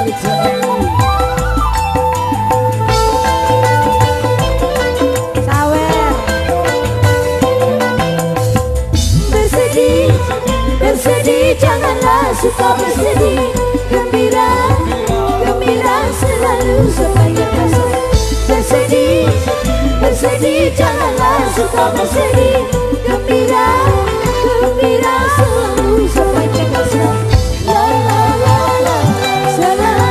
Sawer. Bersedih, bersedih, janganlah suka bersedih. Gembira, gembira selalu sepanjang masa. Bersedih, bersedih, janganlah suka bersedih. Gembira, gembira selalu sepanjang masa. La la la la, la la la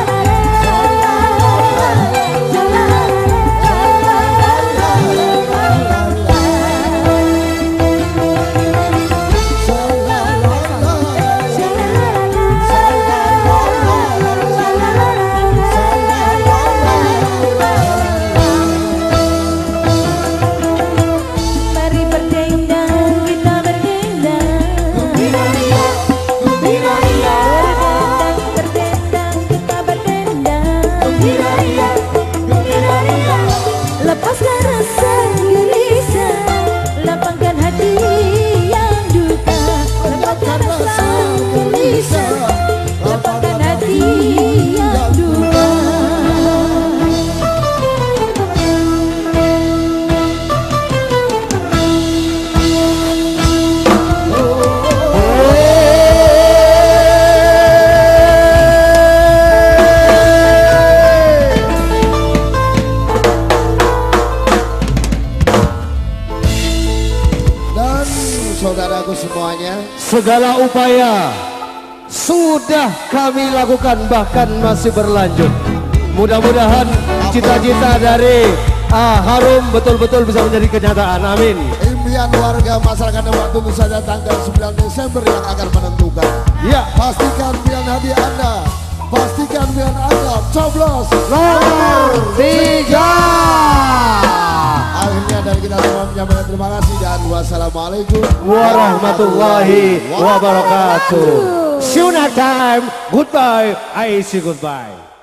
lepaskan rasa gelisah, lapangkan hati yang duka. Lepaskan rasa gelisah, lapangkan hati yang duka. Saudaraku semuanya, segala upaya sudah kami lakukan, bahkan masih berlanjut. Mudah-mudahan cita-cita dari Harum betul-betul bisa menjadi kenyataan. Amin. impian warga masyarakat Demak tunggu saja tanggal 9 Desember yang akan menentukan. Ya, Pastikan pilihan hati Anda, pastikan pilihan Anda, coblos nomor 3. Akhirnya dari kita semua menyampaikan terima kasih dan wassalamualaikum Warahmatullahi wabarakatuh. See you next time. Goodbye. I say goodbye.